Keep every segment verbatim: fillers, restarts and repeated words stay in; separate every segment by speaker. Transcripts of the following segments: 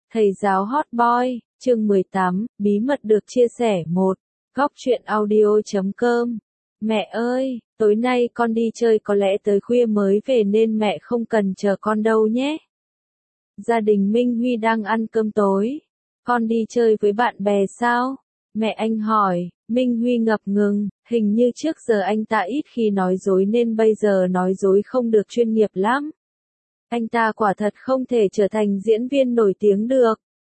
Speaker 1: Thầy giáo Hot Boy, chương mười tám, bí mật được chia sẻ một. Góc truyện audio chấm com. Mẹ ơi, tối nay con đi chơi có lẽ tới khuya mới về nên mẹ không cần chờ con đâu nhé. Gia đình Minh Huy đang ăn cơm tối. Con đi chơi với bạn bè sao? Mẹ anh hỏi. Minh Huy ngập ngừng, hình như trước giờ anh ta ít khi nói dối nên bây giờ nói dối không được chuyên nghiệp lắm. Anh ta quả thật không thể trở thành diễn viên nổi tiếng được.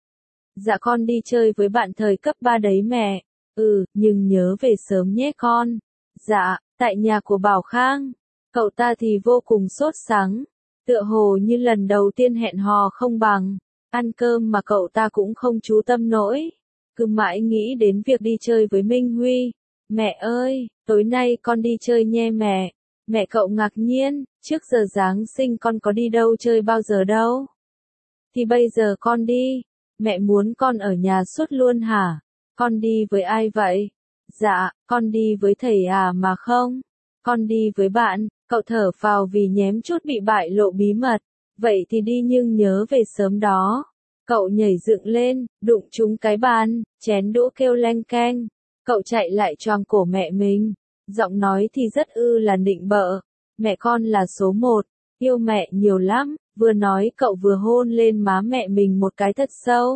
Speaker 1: Dạ con đi chơi với bạn thời cấp ba đấy mẹ. Ừ, nhưng nhớ về sớm nhé con. Dạ, tại nhà của Bảo Khang. Cậu ta thì vô cùng sốt sắng. Tựa hồ như lần đầu tiên hẹn hò không bằng. Ăn cơm mà cậu ta cũng không chú tâm nổi. Cứ mãi nghĩ đến việc đi chơi với Minh Huy. Mẹ ơi, tối nay con đi chơi nhé mẹ. Mẹ cậu ngạc nhiên, trước giờ Giáng sinh con có đi đâu chơi bao giờ đâu. Thì bây giờ con đi. Mẹ muốn con ở nhà suốt luôn hả? Con đi với ai vậy? Dạ, con đi với thầy à mà không. Con đi với bạn. Cậu thở phào vì nhém chút bị bại lộ bí mật. Vậy thì đi nhưng nhớ về sớm đó. Cậu nhảy dựng lên, đụng trúng cái bàn, chén đũa kêu leng keng. Cậu chạy lại choàng cổ mẹ mình. Giọng nói thì rất ư là nịnh bợ. Mẹ con là số một, yêu mẹ nhiều lắm. Vừa nói cậu vừa hôn lên má mẹ mình một cái thật sâu.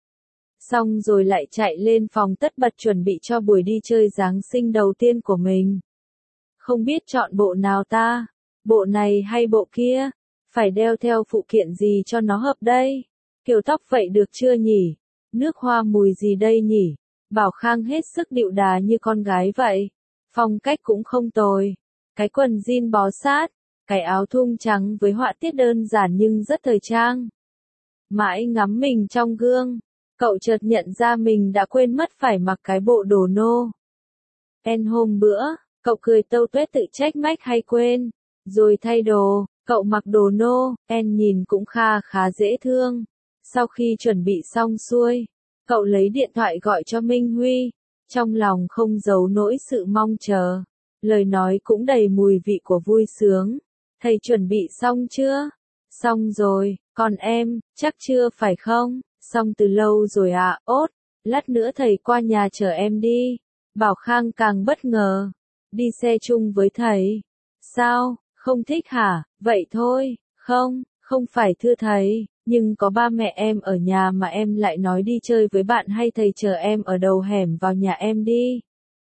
Speaker 1: Xong rồi lại chạy lên phòng tất bật chuẩn bị cho buổi đi chơi Giáng sinh đầu tiên của mình. Không biết chọn bộ nào ta? Bộ này hay bộ kia? Phải đeo theo phụ kiện gì cho nó hợp đây? Kiểu tóc vậy được chưa nhỉ? Nước hoa mùi gì đây nhỉ? Bảo Khang hết sức điệu đà như con gái vậy. Phong cách cũng không tồi. Cái quần jean bó sát, cái áo thun trắng với họa tiết đơn giản nhưng rất thời trang. Mãi ngắm mình trong gương, cậu chợt nhận ra mình đã quên mất phải mặc cái bộ đồ nô. En hôm bữa, cậu cười tâu tuét tự trách mách hay quên. Rồi thay đồ, cậu mặc đồ nô, En nhìn cũng kha khá dễ thương. Sau khi chuẩn bị xong xuôi, cậu lấy điện thoại gọi cho Minh Huy. Trong lòng không giấu nỗi sự mong chờ. Lời nói cũng đầy mùi vị của vui sướng. Thầy chuẩn bị xong chưa? Xong rồi, còn em, chắc chưa phải không? Xong từ lâu rồi ạ, à, ốt. Lát nữa thầy qua nhà chờ em đi. Bảo Khang càng bất ngờ. Đi xe chung với thầy. Sao, không thích hả? Vậy thôi, không, không phải thưa thầy. Nhưng có ba mẹ em ở nhà mà em lại nói đi chơi với bạn hay thầy chờ em ở đầu hẻm vào nhà em đi.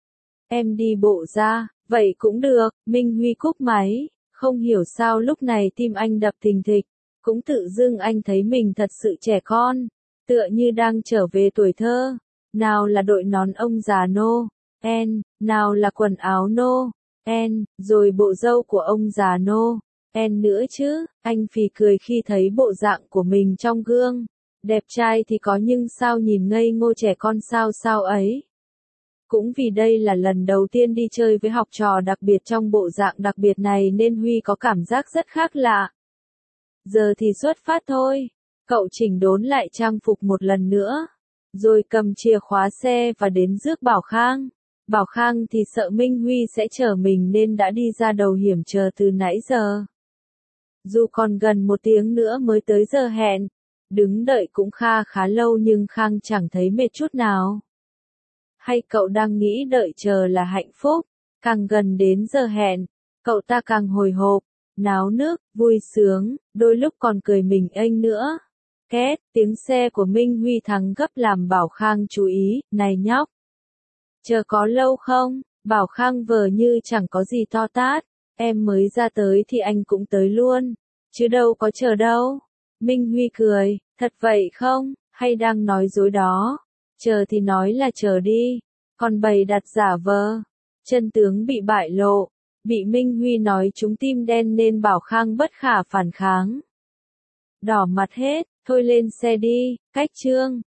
Speaker 1: Em đi bộ ra, vậy cũng được. Minh Huy cúp máy, không hiểu sao lúc này tim anh đập thình thịch. Cũng tự dưng anh thấy mình thật sự trẻ con, tựa như đang trở về tuổi thơ. Nào là đội nón ông già nô, En, nào là quần áo nô, En, rồi bộ râu của ông già nô. En nữa chứ, anh phì cười khi thấy bộ dạng của mình trong gương. Đẹp trai thì có nhưng sao nhìn ngây ngô trẻ con sao sao ấy. Cũng vì đây là lần đầu tiên đi chơi với học trò đặc biệt trong bộ dạng đặc biệt này nên Huy có cảm giác rất khác lạ. Giờ thì xuất phát thôi. Cậu chỉnh đốn lại trang phục một lần nữa. Rồi cầm chìa khóa xe và đến rước Bảo Khang. Bảo Khang thì sợ Minh Huy sẽ chở mình nên đã đi ra đầu hiểm chờ từ nãy giờ. Dù còn gần một tiếng nữa mới tới giờ hẹn, đứng đợi cũng kha khá lâu nhưng Khang chẳng thấy mệt chút nào. Hay cậu đang nghĩ đợi chờ là hạnh phúc? Càng gần đến giờ hẹn, cậu ta càng hồi hộp, náo nức, vui sướng, đôi lúc còn cười mình ênh nữa. Két, tiếng xe của Minh Huy thắng gấp làm Bảo Khang chú ý, này nhóc. Chờ có lâu không? Bảo Khang vờ như chẳng có gì to tát. Em mới ra tới thì anh cũng tới luôn. Chứ đâu có chờ đâu. Minh Huy cười, thật vậy không? Hay đang nói dối đó? Chờ thì nói là chờ đi. Còn bày đặt giả vờ. Chân tướng bị bại lộ. Bị Minh Huy nói trúng tim đen nên Bảo Khang bất khả phản kháng. Đỏ mặt hết, thôi lên xe đi, cách trương.